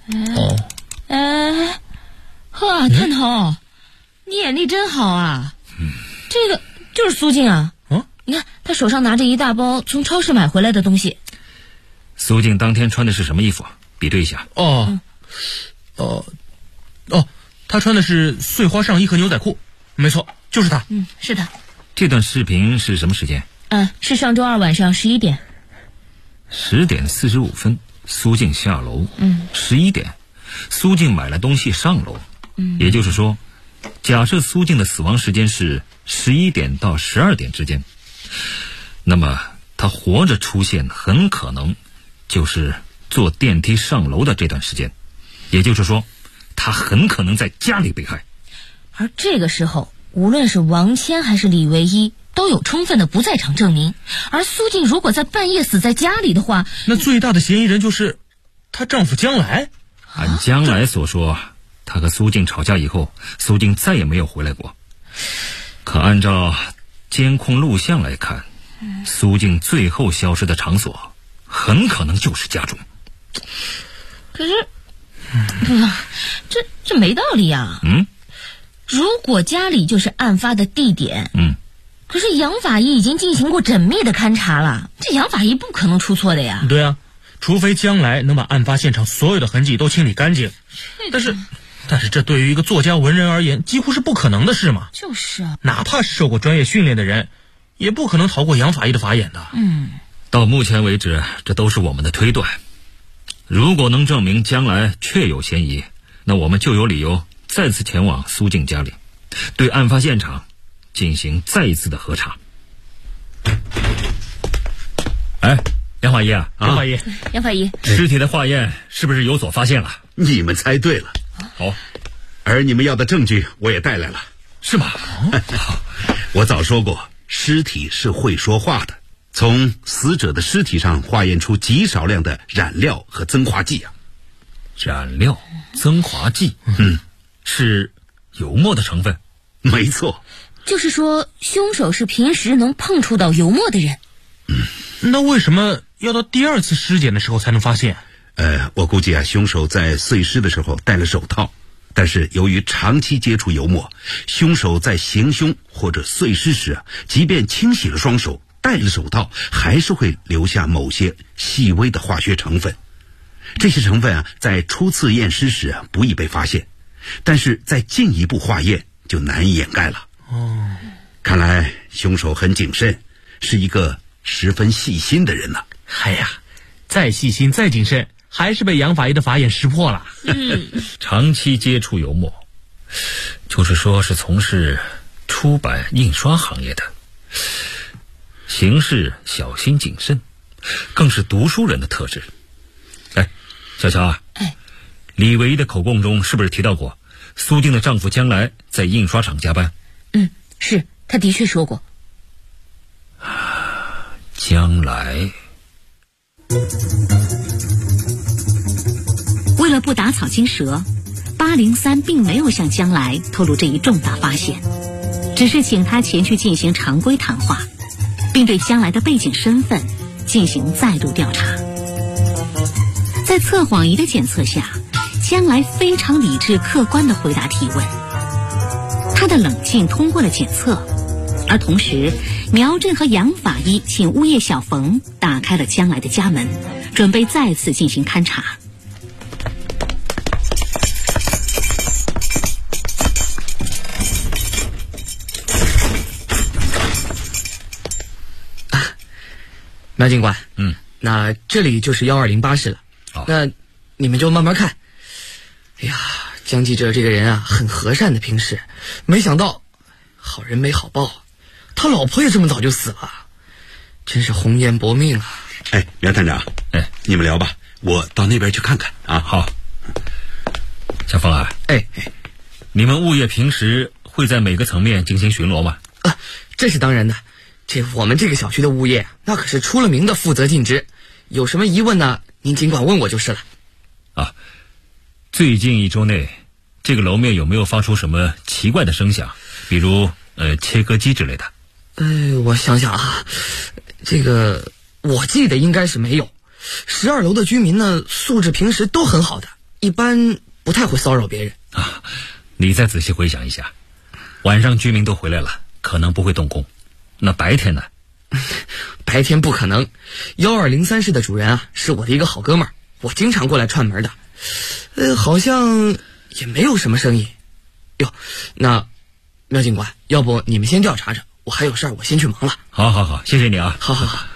探头，你眼力真好啊。这个就是苏静啊。你看他手上拿着一大包从超市买回来的东西。 苏静当天穿的是什么衣服？比对一下。 他穿的是碎花上衣和牛仔裤，没错，就是他。 是的。 这段视频是什么时间？ 是上周二晚上11点。 10点45分，苏静下楼。11点，苏静买了东西上楼。也就是说，假设苏静的死亡时间是11点到12点之间，那么她活着出现很可能就是坐电梯上楼的这段时间。也就是说，他很可能在家里被害。 而这个时候，无论是王谦还是李唯一都有充分的不在场证明。而苏静如果在半夜死在家里的话， 那最大的嫌疑人就是她丈夫江来。 按江来所说，他和苏静吵架以后，苏静再也没有回来过。可按照监控录像来看，苏静最后消失的场所很可能就是家中。 可是这没道理呀。如果家里就是案发的地点，可是杨法医已经进行过缜密的勘查了，这杨法医不可能出错的呀。 对啊，除非将来能把案发现场所有的痕迹都清理干净。但是这对于一个作家文人而言，几乎是不可能的事嘛。 就是啊， 哪怕是受过专业训练的人，也不可能逃过杨法医的法眼的。 到目前为止，这都是我们的推断。如果能证明将来确有嫌疑，那我们就有理由再次前往苏静家里，对案发现场进行再一次的核查。杨法医啊， 杨法医， 尸体的化验是不是有所发现了？ 你们猜对了。 好， 而你们要的证据我也带来了。 是吗？ 我早说过，尸体是会说话的。 从死者的尸体上化验出极少量的染料和增华剂啊。 染料、增华剂，是油墨的成分。 没错。 就是说，凶手是平时能碰触到油墨的人。 那为什么要到第2次尸检的时候才能发现？ 我估计啊，凶手在碎尸的时候戴了手套，但是由于长期接触油墨，凶手在行凶或者碎尸时啊，即便清洗了双手，戴了手套，还是会留下某些细微的化学成分。这些成分啊，在初次验尸时啊不易被发现，但是在进一步化验就难以掩盖了。看来凶手很谨慎，是一个十分细心的人呐。 哎呀，再细心再谨慎，还是被杨法医的法眼识破了。 长期接触油墨，就是说是从事出版印刷行业的，行事小心谨慎，更是读书人的特质。小乔啊，李唯一的口供中是不是提到过苏静的丈夫将来在印刷厂加班？ 是，他的确说过。 将来。 为了不打草惊蛇，803并没有向将来透露这一重大发现，只是请他前去进行常规谈话，并对将来的背景身份进行再度调查。在测谎仪的检测下，将来非常理智客观地回答提问，他的冷静通过了检测。而同时，苗振和杨法医请物业小冯打开了将来的家门，准备再次进行勘查。 苗警官，那这里就是1208室了。那你们就慢慢看。哎呀，江记者这个人啊，很和善的平时，没想到好人没好报，他老婆也这么早就死了，真是红颜薄命啊。 苗探长，你们聊吧，我到那边去看看啊。 好。小凤啊，你们物业平时会在每个层面进行巡逻吗？ 这是当然的，我们这个小区的物业那可是出了名的负责尽职，有什么疑问呢，您尽管问我就是了。 最近1周内，这个楼面有没有发出什么奇怪的声响，比如切割机之类的？ 我想想啊，我记得应该是没有。12楼的居民呢，素质平时都很好的，一般不太会骚扰别人。 你再仔细回想一下，晚上居民都回来了，可能不会动工，那白天呢？ 白天不可能。1203室的主人啊，是我的一个好哥们儿，我经常过来串门的。好像也没有什么声音。哟，那苗警官，要不你们先调查着，我还有事儿，我先去忙了。 好，谢谢你啊。 好。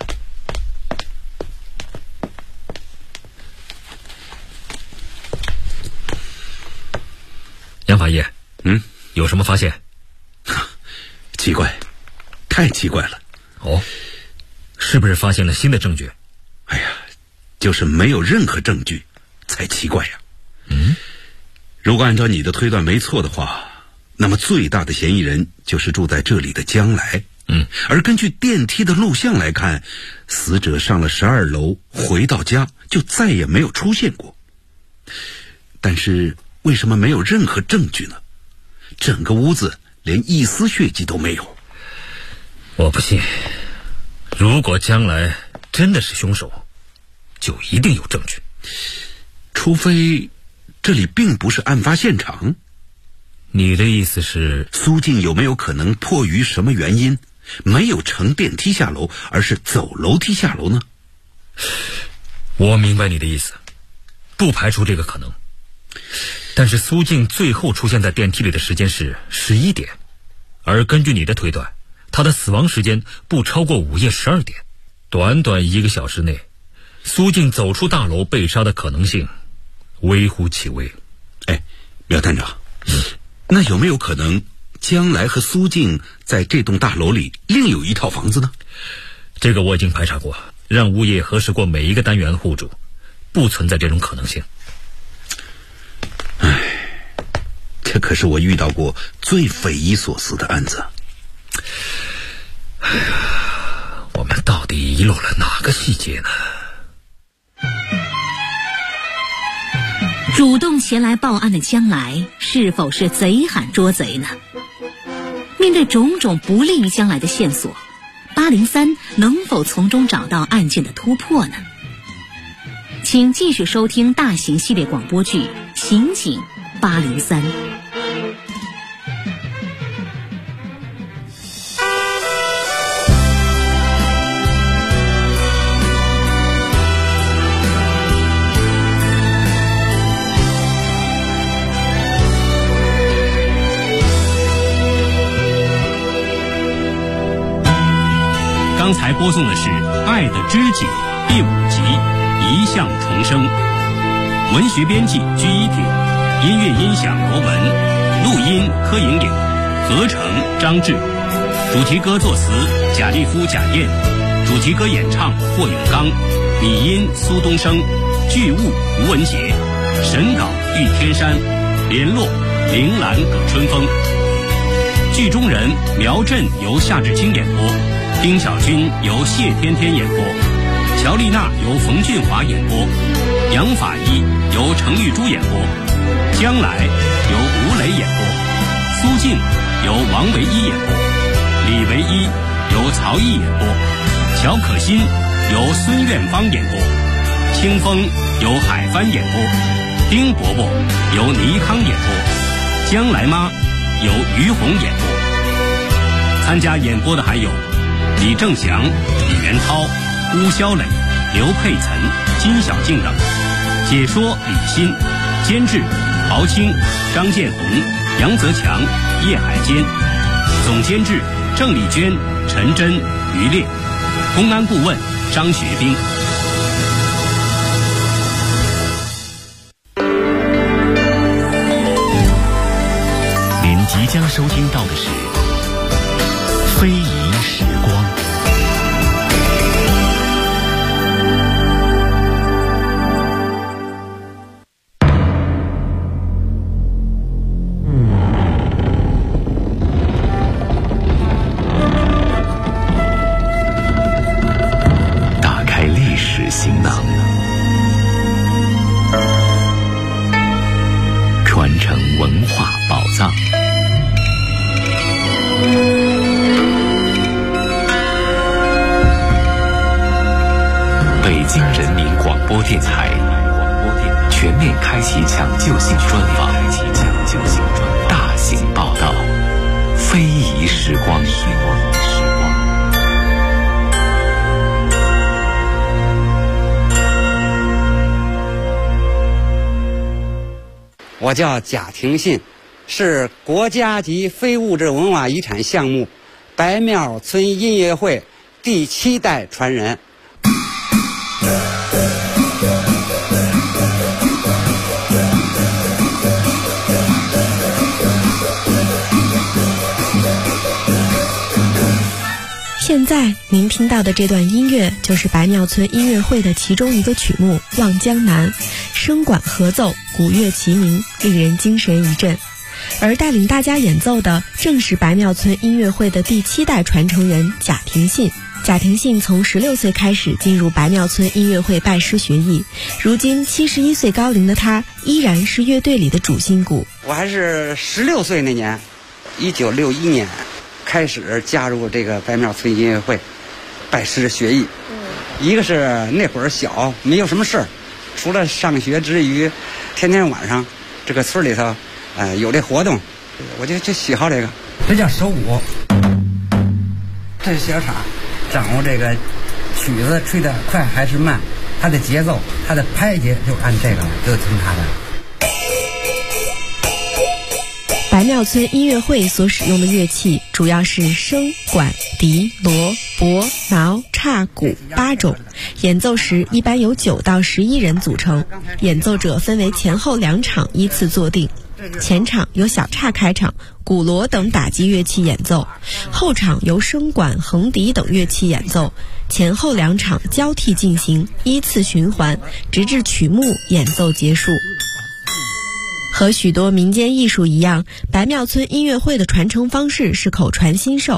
杨法医，有什么发现？ 奇怪，太奇怪了。 是不是发现了新的证据？ 就是没有任何证据才奇怪呀。如果按照你的推断没错的话，那么最大的嫌疑人就是住在这里的将来。而根据电梯的录像来看，死者上了12楼，回到家就再也没有出现过。但是为什么没有任何证据呢？整个屋子连一丝血迹都没有。 我不信，如果将来真的是凶手，就一定有证据。 除非这里并不是案发现场。 你的意思是， 苏静有没有可能迫于什么原因没有乘电梯下楼，而是走楼梯下楼呢？ 我明白你的意思，不排除这个可能。但是苏静最后出现在电梯里的时间是11点，而根据你的推断，她的死亡时间不超过午夜12点。短短1个小时内，苏静走出大楼被杀的可能性微乎其微。 苗探长，那有没有可能将来和苏静在这栋大楼里另有一套房子呢？ 这个我已经排查过，让物业核实过每一个单元的户主，不存在这种可能性。 这可是我遇到过最匪夷所思的案子。 我们到底遗漏了哪个细节呢？ 主动前来报案的将来是否是贼喊捉贼呢？面对种种不利于将来的线索，803能否从中找到案件的突破呢？请继续收听大型系列广播剧《刑警803》。 刚才播送的是《爱的知己》第5集《一向重生》，文学编辑居一品，音乐音响罗文，录音柯莹莹，合成张志，主题歌作词贾立夫、贾燕，主题歌演唱霍永刚，笔音苏东升，剧务吴文杰，审稿玉天山，联络铃兰葛春风。剧中人苗振由夏志清演播，丁小军由谢天天演播，乔丽娜由冯俊华演播，杨法医由程玉珠演播，将来由吴磊演播，苏静由王维一演播，李维一由曹毅演播，乔可欣由孙苑芳演播，清风由海帆演播，丁伯伯由倪康演播，将来妈由于红演播。参加演播的还有李正祥、李元涛、邬肖磊、刘佩岑、金小静等。解说李欣，监制陶青、张建红、杨泽强、叶海坚，总监制郑丽娟、陈真、于烈，公安顾问张学兵。 您即将收听到的是非遗时光。打开历史行囊，传承文化宝藏。北京人民广播电台全面开启抢救性专访，大型报道，非遗时光。 我叫贾廷信，是国家级非物质文化遗产项目白庙村音乐会第7代传人。 现在您听到的这段音乐就是白庙村音乐会的其中一个曲目《望江南》，声管合奏，鼓乐齐鸣，令人精神一振。而带领大家演奏的正是白庙村音乐会的第7代传承人贾廷信。贾廷信从16岁开始进入白庙村音乐会拜师学艺，如今71岁高龄的他依然是乐队里的主心骨。 我还是16岁那年，1961年开始加入这个白庙村音乐会拜师学艺。一个是那会儿小，没有什么事儿，除了上学之余，天天晚上这个村里头有这活动，我就喜好这个。这叫手鼓，这是小叉，掌握这个曲子吹得快还是慢，它的节奏，它的拍节就按这个了，就听它的。 白庙村音乐会所使用的乐器主要是笙、管、笛、锣、钹、挠、叉、鼓8种，演奏时一般由9到11人组成，演奏者分为前后2场依次坐定。前场由小叉开场，鼓锣等打击乐器演奏，后场由笙管、横笛等乐器演奏，前后2场交替进行，依次循环，直至曲目演奏结束。和许多民间艺术一样，白庙村音乐会的传承方式是口传心授，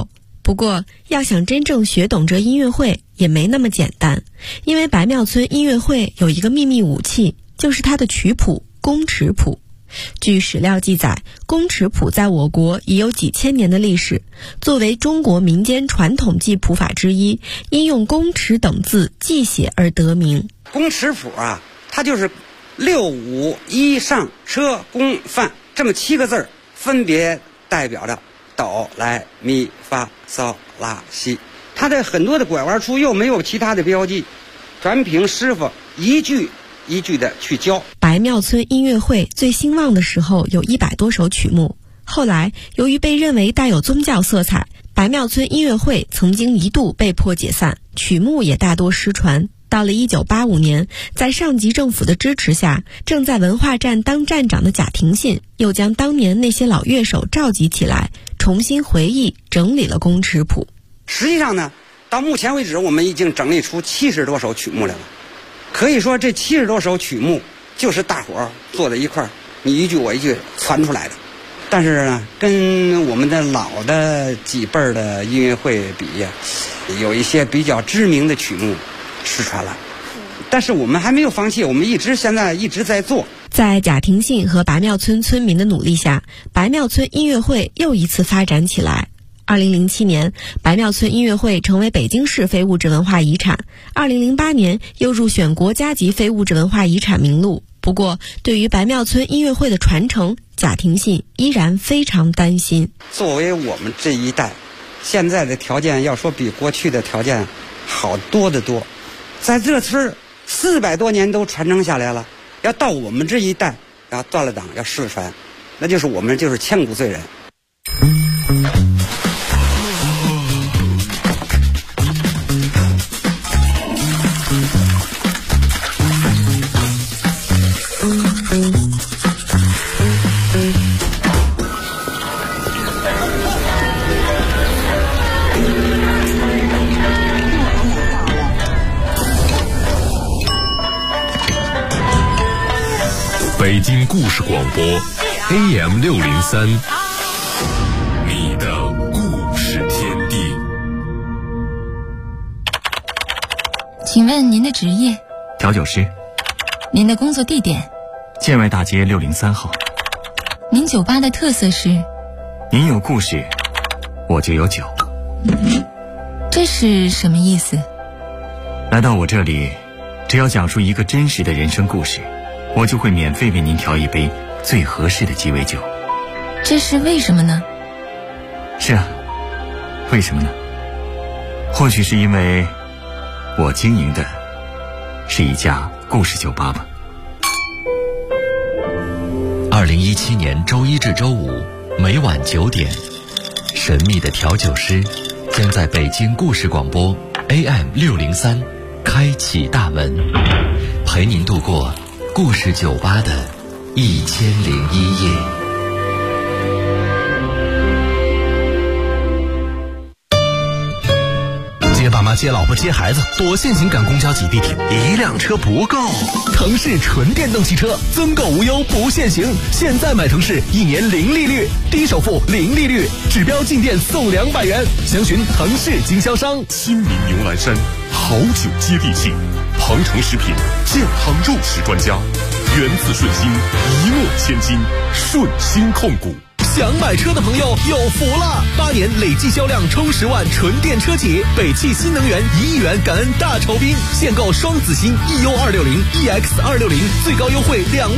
不过，要想真正学懂这音乐会也没那么简单，因为白庙村音乐会有一个秘密武器，就是它的曲谱宫尺谱。据史料记载，宫尺谱在我国已有几千年的历史，作为中国民间传统记谱法之一，因用宫尺等字记写而得名。 宫尺谱啊，它就是6、5、1上车宫范这么7个字，分别代表着哆来咪发嗦拉西。它的很多的拐弯处又没有其他的标记，全凭师傅一句一句的去教。 白庙村音乐会最兴旺的时候有100多首曲目，后来由于被认为带有宗教色彩，白庙村音乐会曾经一度被迫解散，曲目也大多失传。到了1985年，在上级政府的支持下，正在文化站当站长的贾廷信又将当年那些老乐手召集起来，重新回忆整理了宫尺谱。 实际上呢，到目前为止我们已经整理出70多首曲目来了。可以说这70多首曲目就是大伙儿坐在一块儿，你一句我一句传出来的。但是呢，跟我们的老的几辈儿的音乐会比呀，有一些比较知名的曲目失传了。但是我们还没有放弃，我们现在一直在做。 在贾廷信和白庙村村民的努力下，白庙村音乐会又一次发展起来。2007年，白庙村音乐会成为北京市非物质文化遗产。2008年又入选国家级非物质文化遗产名录。不过，对于白庙村音乐会的传承，贾廷信依然非常担心。 作为我们这一代，现在的条件要说比过去的条件好多得多。在这村400多年都传承下来了，要到我们这一代要断了档要失传，那就是我们就是千古罪人。 北京故事广播 AM603， 你的故事天地。 请问您的职业？ 调酒师。 您的工作地点？ 建外大街603号。 您酒吧的特色是？ 您有故事，我就有酒。 这是什么意思？ 来到我这里，只要讲述一个真实的人生故事，我就会免费为您调一杯最合适的鸡尾酒。 这是为什么呢？ 是啊，为什么呢？或许是因为我经营的是一家故事酒吧吧。 2017年周一至周五每晚9点，神秘的调酒师将在北京故事广播 AM603 开启大门，陪您度过故事酒吧的1001夜。 接爸妈、接老婆、接孩子，多限行赶公交挤地铁，一辆车不够。腾势纯电动汽车，增购无忧不限行。现在买腾势，1年0利率，低首付0利率，指标进店送200元。详询腾势经销商。 亲民牛栏山，好酒接地气，庞城食品健康肉食专家，源自顺心，一诺千金，顺心控股。 想买车的朋友有福了！8年累计销量冲10万纯电车企，北汽新能源1亿元感恩大酬宾，现购双子星 EU260、EX260，最高优惠2万。